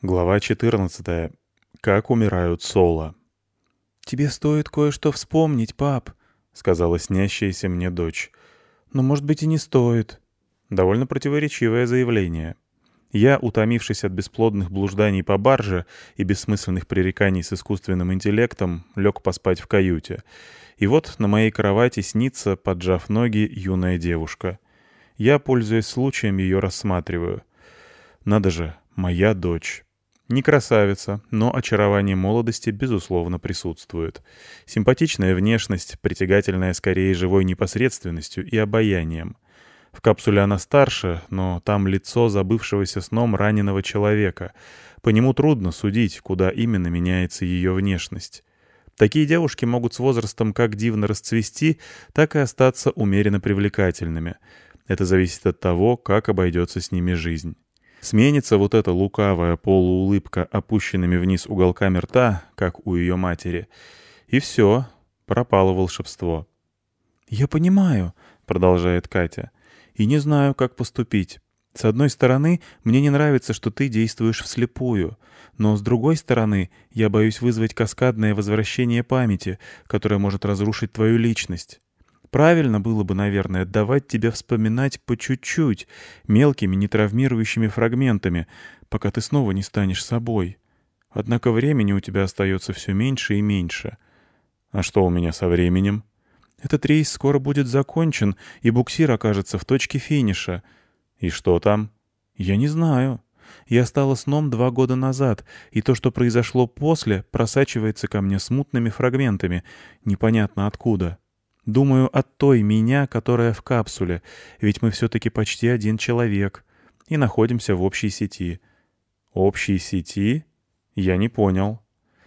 Глава 14. Как умирают соло. «Тебе стоит кое-что вспомнить, пап», — сказала снящаяся мне дочь. «Но, может быть, и не стоит». Довольно противоречивое заявление. Я, утомившись от бесплодных блужданий по барже и бессмысленных пререканий с искусственным интеллектом, лег поспать в каюте. И вот на моей кровати снится, поджав ноги, юная девушка. Я, пользуясь случаем, ее рассматриваю. Надо же, моя дочь. Не красавица, но очарование молодости, безусловно, присутствует. Симпатичная внешность, притягательная скорее живой непосредственностью и обаянием. В капсуле она старше, но там лицо забывшегося сном раненого человека. По нему трудно судить, куда именно меняется ее внешность. Такие девушки могут с возрастом как дивно расцвести, так и остаться умеренно привлекательными. Это зависит от того, как обойдется с ними жизнь. Сменится вот эта лукавая полуулыбка опущенными вниз уголками рта, как у ее матери, и все, пропало волшебство. «Я понимаю», — продолжает Катя, — «и не знаю, как поступить. С одной стороны, мне не нравится, что ты действуешь вслепую, но с другой стороны, я боюсь вызвать каскадное возвращение памяти, которое может разрушить твою личность. Правильно было бы, наверное, давать тебе вспоминать по чуть-чуть, мелкими, нетравмирующими фрагментами, пока ты снова не станешь собой. Однако времени у тебя остается все меньше и меньше. А что у меня со временем? Этот рейс скоро будет закончен, и буксир окажется в точке финиша. И что там? Я не знаю. Я стала сном 2 года назад, и то, что произошло после, просачивается ко мне смутными фрагментами, непонятно откуда. Думаю, от той меня, которая в капсуле, ведь мы все-таки почти один человек и находимся в общей сети. Общей сети? Я не понял.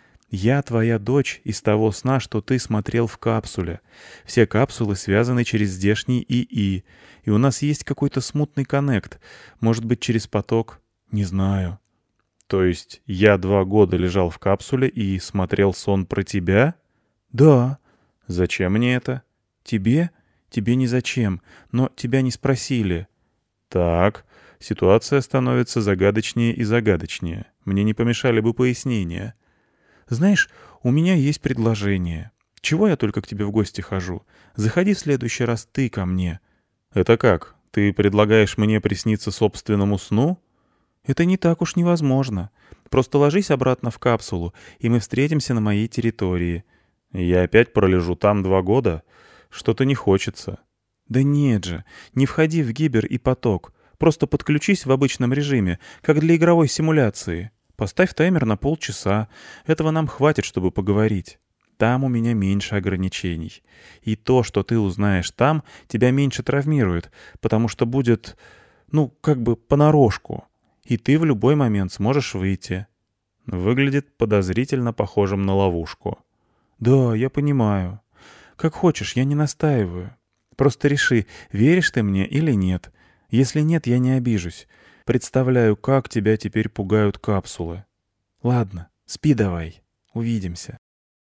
Я твоя дочь из того сна, что ты смотрел в капсуле. Все капсулы связаны через здешний ИИ, и у нас есть какой-то смутный коннект, может быть, через поток, не знаю. То есть я 2 года лежал в капсуле и смотрел сон про тебя? Да. Зачем мне это? Тебе? Тебе ни зачем, но тебя не спросили. Так, ситуация становится загадочнее и загадочнее. Мне не помешали бы пояснения. Знаешь, у меня есть предложение. Чего я только к тебе в гости хожу? Заходи в следующий раз ты ко мне. Это как? Ты предлагаешь мне присниться собственному сну? Это не так уж невозможно. Просто ложись обратно в капсулу, и мы встретимся на моей территории. Я опять пролежу там 2 года? Что-то не хочется. Да нет же, не входи в гибер и поток. Просто подключись в обычном режиме, как для игровой симуляции. Поставь таймер на полчаса. Этого нам хватит, чтобы поговорить. Там у меня меньше ограничений. И то, что ты узнаешь там, тебя меньше травмирует, потому что будет, как бы понарошку. И ты в любой момент сможешь выйти. Выглядит подозрительно похожим на ловушку. Да, я понимаю. Как хочешь, я не настаиваю. Просто реши, веришь ты мне или нет. Если нет, я не обижусь. Представляю, как тебя теперь пугают капсулы. Ладно, спи давай. Увидимся.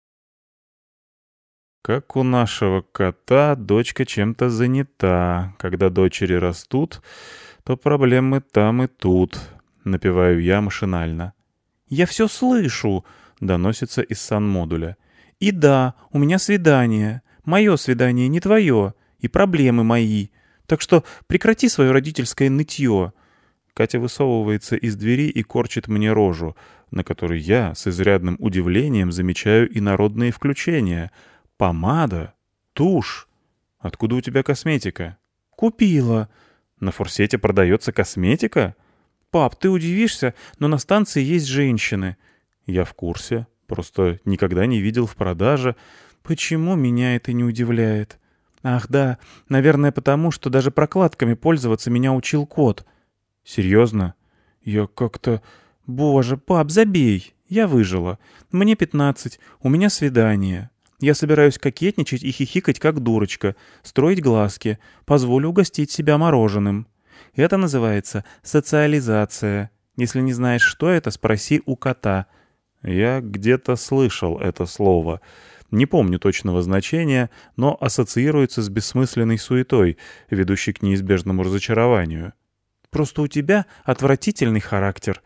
Как у нашего кота, дочка чем-то занята. Когда дочери растут, то проблемы там и тут. Напеваю я машинально. «Я все слышу», — доносится из санмодуля. «И да, у меня свидание. Мое свидание, не твое. И проблемы мои. Так что прекрати свое родительское нытье». Катя высовывается из двери и корчит мне рожу, на которой я с изрядным удивлением замечаю инородные включения. Помада, тушь. Откуда у тебя косметика? «Купила». На форсете продается косметика? «Пап, ты удивишься, но на станции есть женщины». Я в курсе, просто никогда не видел в продаже. Почему меня это не удивляет? Ах да, наверное потому, что даже прокладками пользоваться меня учил кот. Серьезно? Я как-то... Боже, пап, забей. Я выжила. Мне 15, у меня свидание. Я собираюсь кокетничать и хихикать, как дурочка, строить глазки, позволю угостить себя мороженым. Это называется социализация. Если не знаешь, что это, спроси у кота. Я где-то слышал это слово. Не помню точного значения, но ассоциируется с бессмысленной суетой, ведущей к неизбежному разочарованию. Просто у тебя отвратительный характер.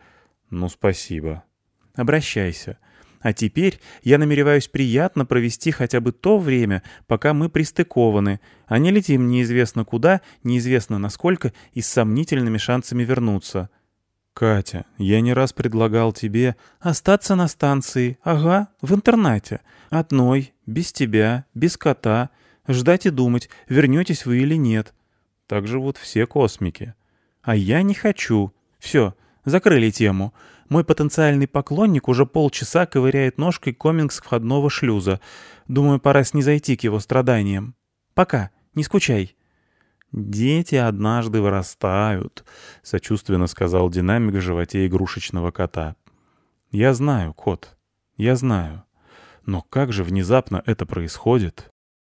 «Ну, спасибо». «Обращайся. А теперь я намереваюсь приятно провести хотя бы то время, пока мы пристыкованы, а не летим неизвестно куда, неизвестно насколько и с сомнительными шансами вернуться». «Катя, я не раз предлагал тебе...» «Остаться на станции, ага, в интернате. Одной, без тебя, без кота. Ждать и думать, вернетесь вы или нет». «Так живут все космики». «А я не хочу. Все, закрыли тему. Мой потенциальный поклонник уже полчаса ковыряет ножкой комингс входного шлюза. Думаю, пора снизойти к его страданиям. Пока, не скучай». «Дети однажды вырастают», — сочувственно сказал динамик в животе игрушечного кота. «Я знаю, кот, я знаю. Но как же внезапно это происходит?»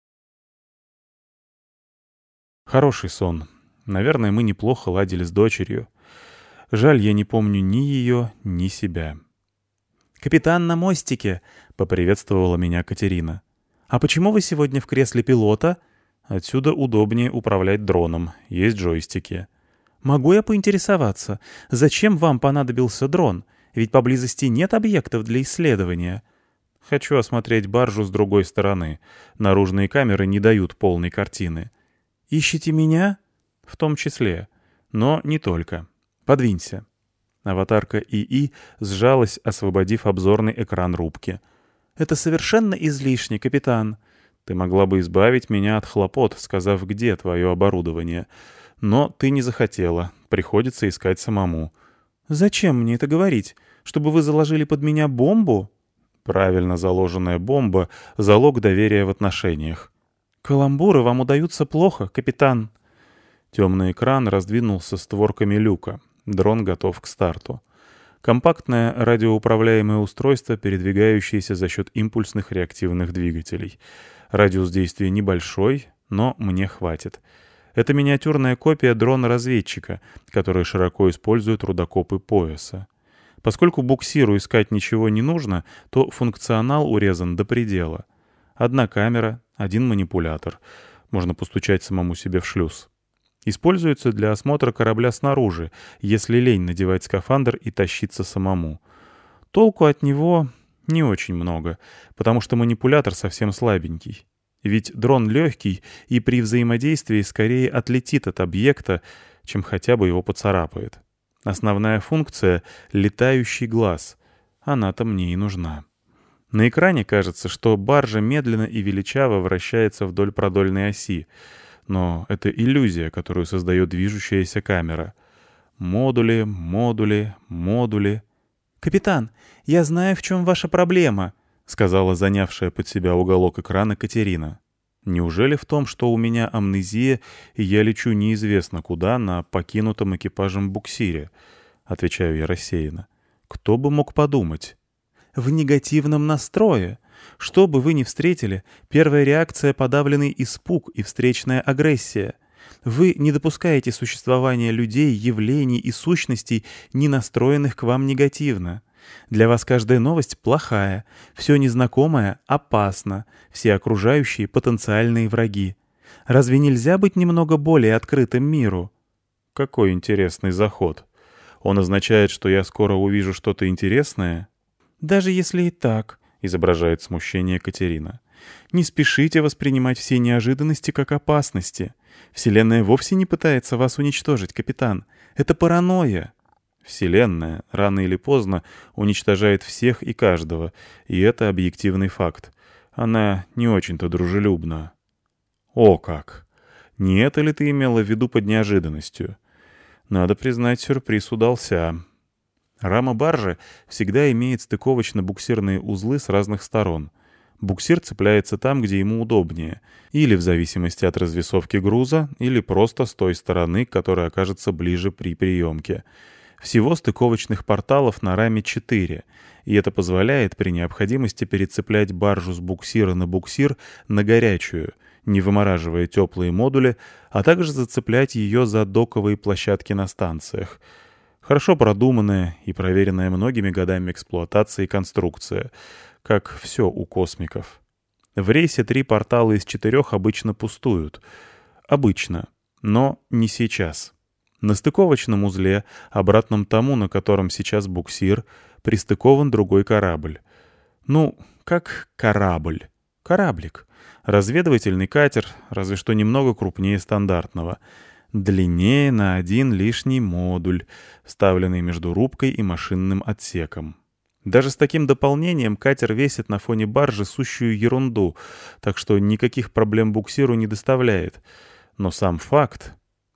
Хороший сон. Наверное, мы неплохо ладили с дочерью. Жаль, я не помню ни ее, ни себя. «Капитан на мостике», — поприветствовала меня Катерина. «А почему вы сегодня в кресле пилота?» Отсюда удобнее управлять дроном. Есть джойстики. «Могу я поинтересоваться, зачем вам понадобился дрон? Ведь поблизости нет объектов для исследования». Хочу осмотреть баржу с другой стороны. Наружные камеры не дают полной картины. «Ищете меня?» В том числе. Но не только. Подвинься. Аватарка ИИ сжалась, освободив обзорный экран рубки. «Это совершенно излишне, капитан». Ты могла бы избавить меня от хлопот, сказав, где твое оборудование. Но ты не захотела. Приходится искать самому. «Зачем мне это говорить? Чтобы вы заложили под меня бомбу?» Правильно заложенная бомба — залог доверия в отношениях. «Каламбуры вам удаются плохо, капитан». Темный экран раздвинулся створками люка. Дрон готов к старту. Компактное радиоуправляемое устройство, передвигающееся за счет импульсных реактивных двигателей. Радиус действия небольшой, но мне хватит. Это миниатюрная копия дрона-разведчика, который широко используют рудокопы пояса. Поскольку буксиру искать ничего не нужно, то функционал урезан до предела. Одна камера, один манипулятор. Можно постучать самому себе в шлюз. Используется для осмотра корабля снаружи, если лень надевать скафандр и тащиться самому. Толку от него не очень много, потому что манипулятор совсем слабенький. Ведь дрон легкий и при взаимодействии скорее отлетит от объекта, чем хотя бы его поцарапает. Основная функция — летающий глаз. Она-то мне и нужна. На экране кажется, что баржа медленно и величаво вращается вдоль продольной оси. Но это иллюзия, которую создает движущаяся камера. Модули, модули, модули. «Капитан, я знаю, в чем ваша проблема», — сказала занявшая под себя уголок экрана Катерина. «Неужели в том, что у меня амнезия, и я лечу неизвестно куда на покинутом экипажем буксире?» — отвечаю я рассеянно. «Кто бы мог подумать?» «В негативном настрое. Что бы вы ни встретили, первая реакция — подавленный испуг и встречная агрессия. Вы не допускаете существования людей, явлений и сущностей, не настроенных к вам негативно. Для вас каждая новость плохая, все незнакомое опасно, все окружающие потенциальные враги. Разве нельзя быть немного более открытым миру?» Какой интересный заход. Он означает, что я скоро увижу что-то интересное? «Даже если и так», — изображает смущение Катерина. «Не спешите воспринимать все неожиданности как опасности. Вселенная вовсе не пытается вас уничтожить, капитан. Это паранойя». Вселенная рано или поздно уничтожает всех и каждого, и это объективный факт. Она не очень-то дружелюбна. О как! Не это ли ты имела в виду под неожиданностью? Надо признать, сюрприз удался. Рама баржи всегда имеет стыковочно-буксирные узлы с разных сторон. Буксир цепляется там, где ему удобнее, или в зависимости от развесовки груза, или просто с той стороны, которая окажется ближе при приемке. Всего стыковочных порталов на раме 4, и это позволяет при необходимости перецеплять баржу с буксира на буксир на горячую, не вымораживая теплые модули, а также зацеплять ее за доковые площадки на станциях. Хорошо продуманная и проверенная многими годами эксплуатации конструкция, как все у космиков. В рейсе 3 портала из 4 обычно пустуют. Обычно, но не сейчас. На стыковочном узле, обратном тому, на котором сейчас буксир, пристыкован другой корабль. Ну, как корабль. Кораблик. Разведывательный катер, разве что немного крупнее стандартного. Длиннее на один лишний модуль, вставленный между рубкой и машинным отсеком. Даже с таким дополнением катер весит на фоне баржи сущую ерунду, так что никаких проблем буксиру не доставляет. Но сам факт...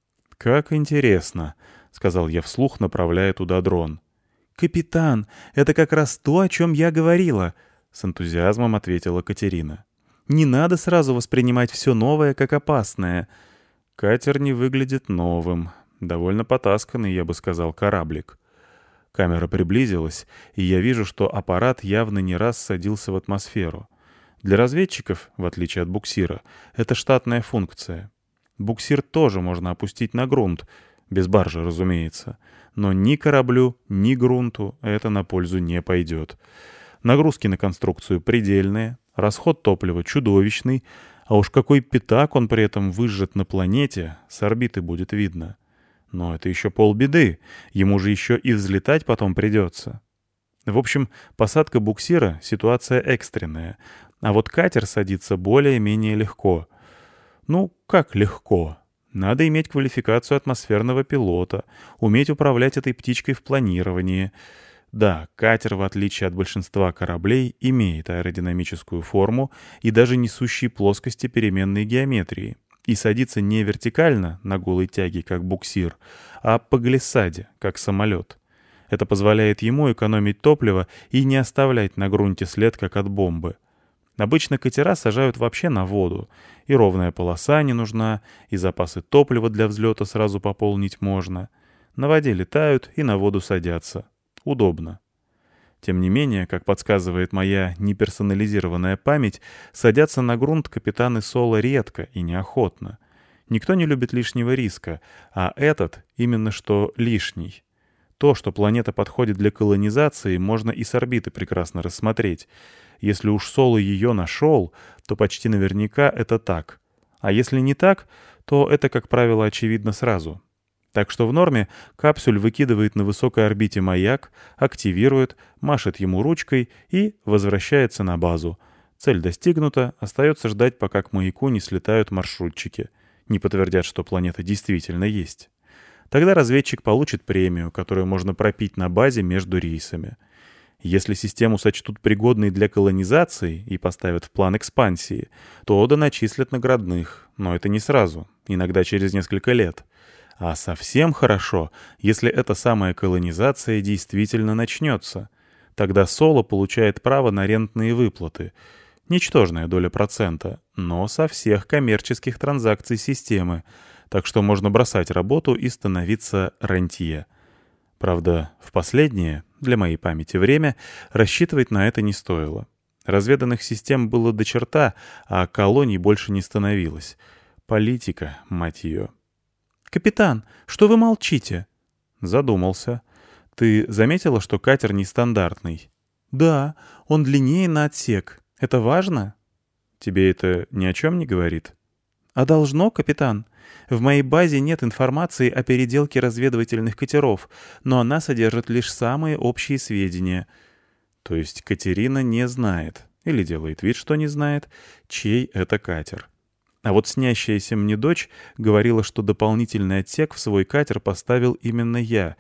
«Как интересно», — сказал я вслух, направляя туда дрон. «Капитан, это как раз то, о чем я говорила», — с энтузиазмом ответила Катерина. «Не надо сразу воспринимать все новое как опасное». Катер не выглядит новым. Довольно потасканный, я бы сказал, кораблик. Камера приблизилась, и я вижу, что аппарат явно не раз садился в атмосферу. Для разведчиков, в отличие от буксира, это штатная функция. Буксир тоже можно опустить на грунт, без баржи, разумеется. Но ни кораблю, ни грунту это на пользу не пойдет. Нагрузки на конструкцию предельные, расход топлива чудовищный, а уж какой пятак он при этом выжжет на планете, с орбиты будет видно. Но это еще полбеды, ему же еще и взлетать потом придется. В общем, посадка буксира — ситуация экстренная, а вот катер садится более-менее легко. Ну, как легко? Надо иметь квалификацию атмосферного пилота, уметь управлять этой птичкой в планировании. Да, катер, в отличие от большинства кораблей, имеет аэродинамическую форму и даже несущие плоскости переменной геометрии. И садится не вертикально, на голой тяге, как буксир, а по глиссаде, как самолет. Это позволяет ему экономить топливо и не оставлять на грунте след, как от бомбы. Обычно катера сажают вообще на воду, и ровная полоса не нужна, и запасы топлива для взлета сразу пополнить можно. На воде летают и на воду садятся. Удобно. Тем не менее, как подсказывает моя неперсонализированная память, садятся на грунт капитаны Соло редко и неохотно. Никто не любит лишнего риска, а этот именно что лишний. То, что планета подходит для колонизации, можно и с орбиты прекрасно рассмотреть. Если уж Соло ее нашел, то почти наверняка это так. А если не так, то это, как правило, очевидно сразу. Так что в норме капсюль выкидывает на высокой орбите маяк, активирует, машет ему ручкой и возвращается на базу. Цель достигнута, остается ждать, пока к маяку не слетают маршрутчики. Не подтвердят, что планета действительно есть. Тогда разведчик получит премию, которую можно пропить на базе между рейсами. Если систему сочтут пригодной для колонизации и поставят в план экспансии, то доначислят наградных, но это не сразу, иногда через несколько лет. А совсем хорошо, если эта самая колонизация действительно начнется. Тогда Соло получает право на рентные выплаты. Ничтожная доля процента, но со всех коммерческих транзакций системы, так что можно бросать работу и становиться рантье. Правда, в последнее, для моей памяти, время рассчитывать на это не стоило. Разведанных систем было до черта, а колоний больше не становилось. Политика, мать ее. «Капитан, что вы молчите?» Задумался. «Ты заметила, что катер нестандартный?» «Да, он длиннее на отсек. Это важно?» «Тебе это ни о чем не говорит?» «А должно, капитан? В моей базе нет информации о переделке разведывательных катеров, но она содержит лишь самые общие сведения». То есть Катерина не знает, или делает вид, что не знает, чей это катер. А вот снящаяся мне дочь говорила, что дополнительный отсек в свой катер поставил именно я,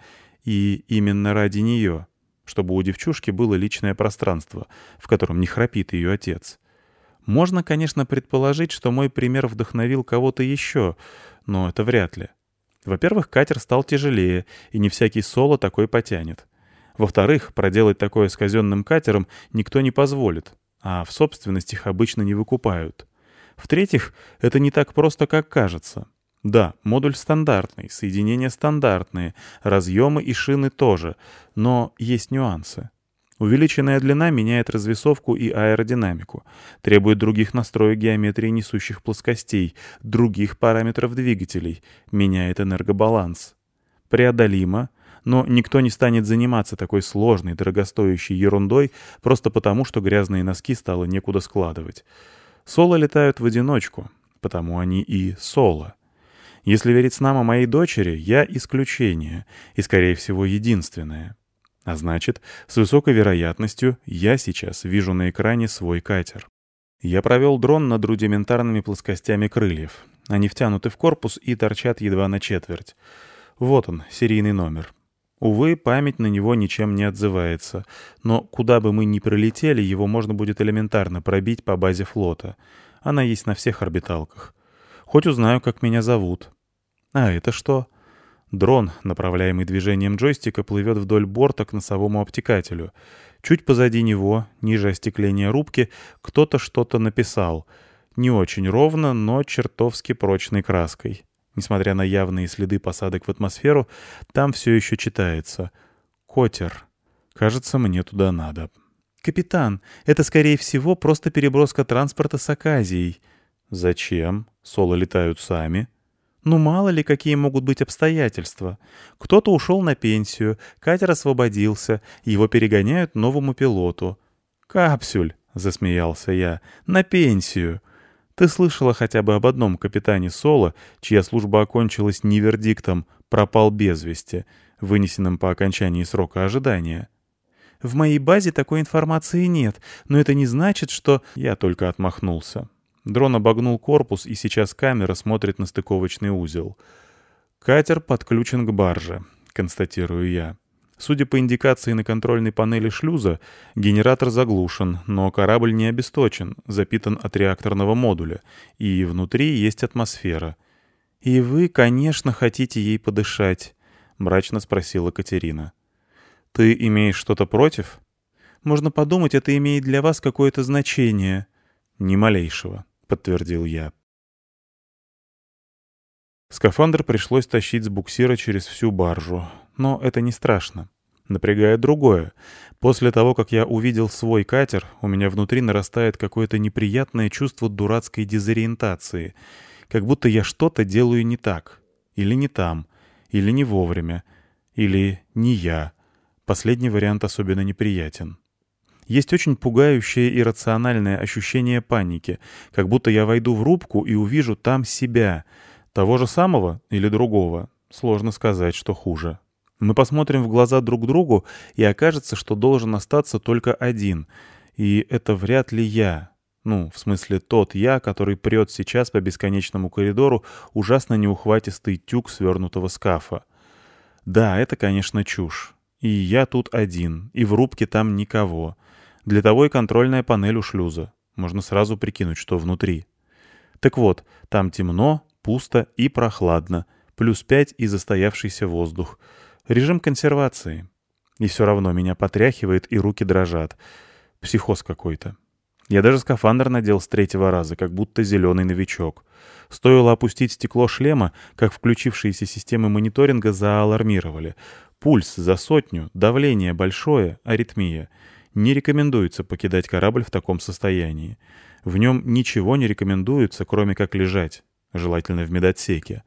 и именно ради нее, чтобы у девчушки было личное пространство, в котором не храпит ее отец. Можно, конечно, предположить, что мой пример вдохновил кого-то еще, но это вряд ли. Во-первых, катер стал тяжелее, и не всякий Соло такой потянет. Во-вторых, проделать такое с казенным катером никто не позволит, а в собственность их обычно не выкупают. В-третьих, это не так просто, как кажется. Да, модуль стандартный, соединения стандартные, разъемы и шины тоже, но есть нюансы. Увеличенная длина меняет развесовку и аэродинамику, требует других настроек геометрии несущих плоскостей, других параметров двигателей, меняет энергобаланс. Преодолимо, но никто не станет заниматься такой сложной, дорогостоящей ерундой просто потому, что грязные носки стало некуда складывать. Соло летают в одиночку, потому они и Соло. Если верить снам моей дочери, я исключение, и, скорее всего, единственное. А значит, с высокой вероятностью я сейчас вижу на экране свой катер. Я провел дрон над рудиментарными плоскостями крыльев. Они втянуты в корпус и торчат едва на четверть. Вот он, серийный номер. Увы, память на него ничем не отзывается, но куда бы мы ни прилетели, его можно будет элементарно пробить по базе флота. Она есть на всех орбиталках. Хоть узнаю, как меня зовут. А это что? Дрон, направляемый движением джойстика, плывет вдоль борта к носовому обтекателю. Чуть позади него, ниже остекления рубки, кто-то что-то написал. Не очень ровно, но чертовски прочной краской. Несмотря на явные следы посадок в атмосферу, там все еще читается. «Котер. Кажется, мне туда надо». «Капитан, это, скорее всего, просто переброска транспорта с Аказией». «Зачем? Соло летают сами». «Ну, мало ли, какие могут быть обстоятельства. Кто-то ушел на пенсию, катер освободился, его перегоняют новому пилоту». «Капсюль», — засмеялся я, — «на пенсию». Ты слышала хотя бы об одном капитане Соло, чья служба окончилась не вердиктом «пропал без вести», вынесенным по окончании срока ожидания? В моей базе такой информации нет, но это не значит, что... Я только отмахнулся. Дрон обогнул корпус, и сейчас камера смотрит на стыковочный узел. «Катер подключен к барже», — констатирую я. Судя по индикации на контрольной панели шлюза, генератор заглушен, но корабль не обесточен, запитан от реакторного модуля, и внутри есть атмосфера. «И вы, конечно, хотите ей подышать?» — мрачно спросила Катерина. «Ты имеешь что-то против?» «Можно подумать, это имеет для вас какое-то значение». «Ни малейшего», — подтвердил я. Скафандр пришлось тащить с буксира через всю баржу. Но это не страшно. Напрягает другое. После того, как я увидел свой катер, у меня внутри нарастает какое-то неприятное чувство дурацкой дезориентации. Как будто я что-то делаю не так. Или не там. Или не вовремя. Или не я. Последний вариант особенно неприятен. Есть очень пугающее иррациональное ощущение паники. Как будто я войду в рубку и увижу там себя. Того же самого или другого? Сложно сказать, что хуже. Мы посмотрим в глаза друг другу, и окажется, что должен остаться только один. И это вряд ли я. Ну, в смысле, тот я, который прет сейчас по бесконечному коридору ужасно неухватистый тюк свернутого скафа. Да, это, конечно, чушь. И я тут один, и в рубке там никого. Для того и контрольная панель у шлюза. Можно сразу прикинуть, что внутри. Так вот, там темно, пусто и прохладно. +5 и застоявшийся воздух. Режим консервации. И все равно меня потряхивает, и руки дрожат. Психоз какой-то. Я даже скафандр надел с 3-го раза, как будто зеленый новичок. Стоило опустить стекло шлема, как включившиеся системы мониторинга зааlarмировали. Пульс за 100, давление большое, аритмия. Не рекомендуется покидать корабль в таком состоянии. В нем ничего не рекомендуется, кроме как лежать, желательно в медотсеке.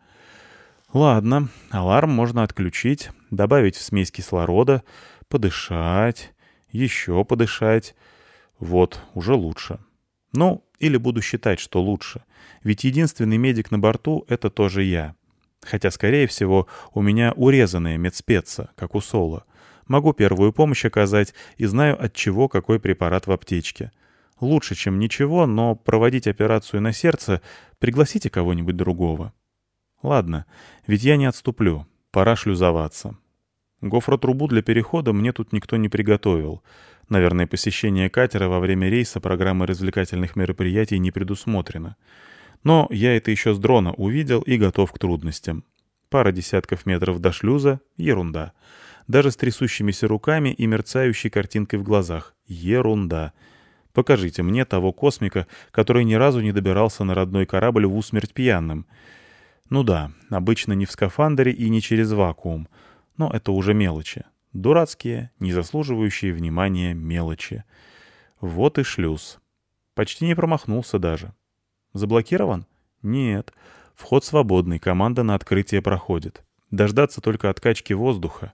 Ладно, аларм можно отключить, добавить в смесь кислорода, подышать, еще подышать. Вот, уже лучше. Ну, или буду считать, что лучше. Ведь единственный медик на борту — это тоже я. Хотя, скорее всего, у меня урезанная медспеца, как у Соло. Могу первую помощь оказать и знаю, от чего какой препарат в аптечке. Лучше, чем ничего, но проводить операцию на сердце пригласите кого-нибудь другого. Ладно, ведь я не отступлю. Пора шлюзоваться. Гофротрубу для перехода мне тут никто не приготовил. Наверное, посещение катера во время рейса программы развлекательных мероприятий не предусмотрено. Но я это еще с дрона увидел и готов к трудностям. Пара десятков метров до шлюза — ерунда. Даже с трясущимися руками и мерцающей картинкой в глазах — ерунда. Покажите мне того космика, который ни разу не добирался на родной корабль в усмерть пьяным. Ну да, обычно не в скафандре и не через вакуум. Но это уже мелочи. Дурацкие, не заслуживающие внимания мелочи. Вот и шлюз. Почти не промахнулся даже. Заблокирован? Нет. Вход свободный, команда на открытие проходит. Дождаться только откачки воздуха.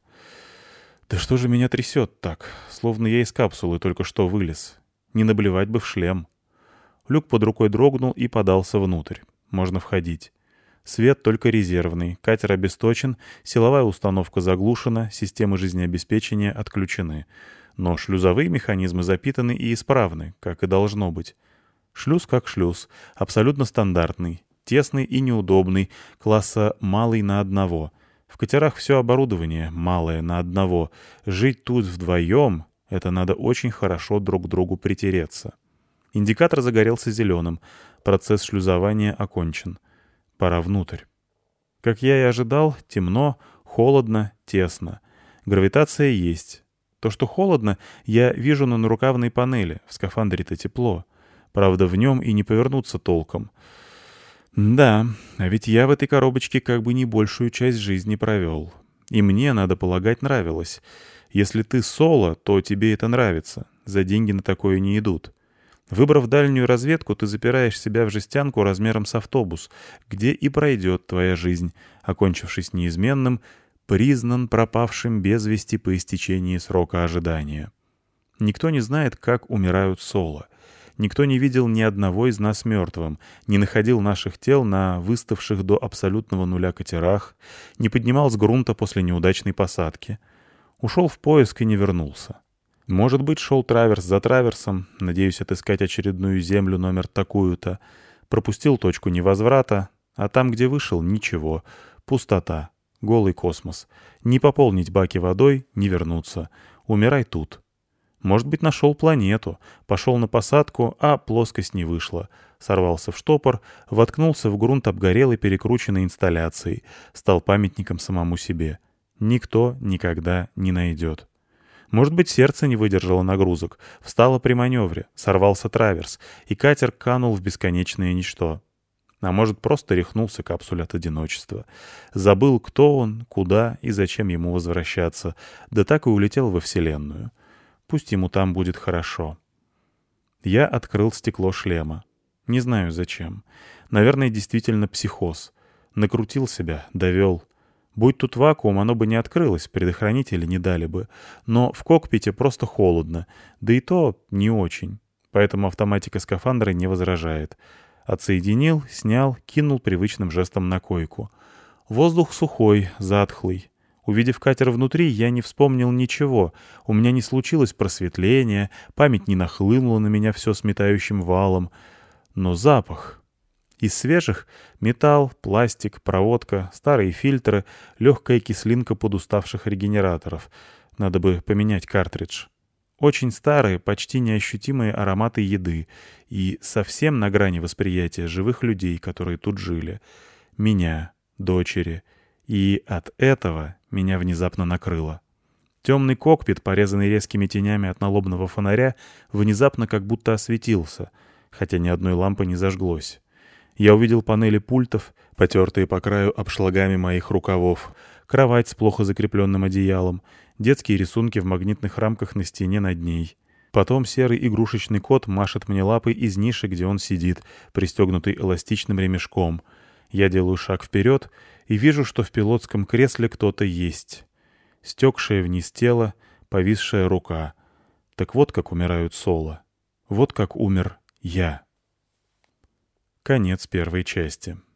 Да что же меня трясет так? Словно я из капсулы только что вылез. Не наблевать бы в шлем. Люк под рукой дрогнул и подался внутрь. Можно входить. Свет только резервный, катер обесточен, силовая установка заглушена, системы жизнеобеспечения отключены. Но шлюзовые механизмы запитаны и исправны, как и должно быть. Шлюз как шлюз, абсолютно стандартный, тесный и неудобный, класса «малый на одного». В катерах все оборудование малое на одного. Жить тут вдвоем — это надо очень хорошо друг к другу притереться. Индикатор загорелся зеленым. Процесс шлюзования окончен. Пора внутрь. Как я и ожидал, темно, холодно, тесно. Гравитация есть. То, что холодно, я вижу на нарукавной панели. В скафандре-то тепло. Правда, в нем и не повернуться толком. Да, а ведь я в этой коробочке как бы не большую часть жизни провел. И мне, надо полагать, нравилось. Если ты соло, то тебе это нравится. За деньги на такое не идут. Выбрав дальнюю разведку, ты запираешь себя в жестянку размером с автобус, где и пройдет твоя жизнь, окончившись неизменным, признан пропавшим без вести по истечении срока ожидания. Никто не знает, как умирают соло. Никто не видел ни одного из нас мертвым, не находил наших тел на выставших до абсолютного нуля катерах, не поднимал с грунта после неудачной посадки. Ушел в поиск и не вернулся. Может быть, шел траверс за траверсом, надеюсь отыскать очередную землю номер такую-то. Пропустил точку невозврата, а там, где вышел, ничего. Пустота. Голый космос. Не пополнить баки водой, не вернуться. Умирай тут. Может быть, нашел планету, пошел на посадку, а плоскость не вышла. Сорвался в штопор, воткнулся в грунт обгорелой перекрученной инсталляцией, стал памятником самому себе. Никто никогда не найдет. Может быть, сердце не выдержало нагрузок, встало при маневре, сорвался траверс, и катер канул в бесконечное ничто. А может, просто рехнулся капсуль от одиночества. Забыл, кто он, куда и зачем ему возвращаться, да так и улетел во Вселенную. Пусть ему там будет хорошо. Я открыл стекло шлема. Не знаю зачем. Наверное, действительно психоз. Накрутил себя, довел. Будь тут вакуум, оно бы не открылось, предохранители не дали бы. Но в кокпите просто холодно, да и то не очень. Поэтому автоматика скафандра не возражает. Отсоединил, снял, кинул привычным жестом на койку. Воздух сухой, затхлый. Увидев катер внутри, я не вспомнил ничего. У меня не случилось просветления, память не нахлынула на меня все сметающим валом. Но запах... Из свежих — металл, пластик, проводка, старые фильтры, легкая кислинка подуставших регенераторов. Надо бы поменять картридж. Очень старые, почти неощутимые ароматы еды и совсем на грани восприятия живых людей, которые тут жили. Меня, дочери. И от этого меня внезапно накрыло. Темный кокпит, порезанный резкими тенями от налобного фонаря, внезапно как будто осветился, хотя ни одной лампы не зажглось. Я увидел панели пультов, потертые по краю обшлагами моих рукавов, кровать с плохо закрепленным одеялом, детские рисунки в магнитных рамках на стене над ней. Потом серый игрушечный кот машет мне лапой из ниши, где он сидит, пристегнутый эластичным ремешком. Я делаю шаг вперед и вижу, что в пилотском кресле кто-то есть. Стекшее вниз тело, повисшая рука. Так вот как умирают соло. Вот как умер я. Конец первой части.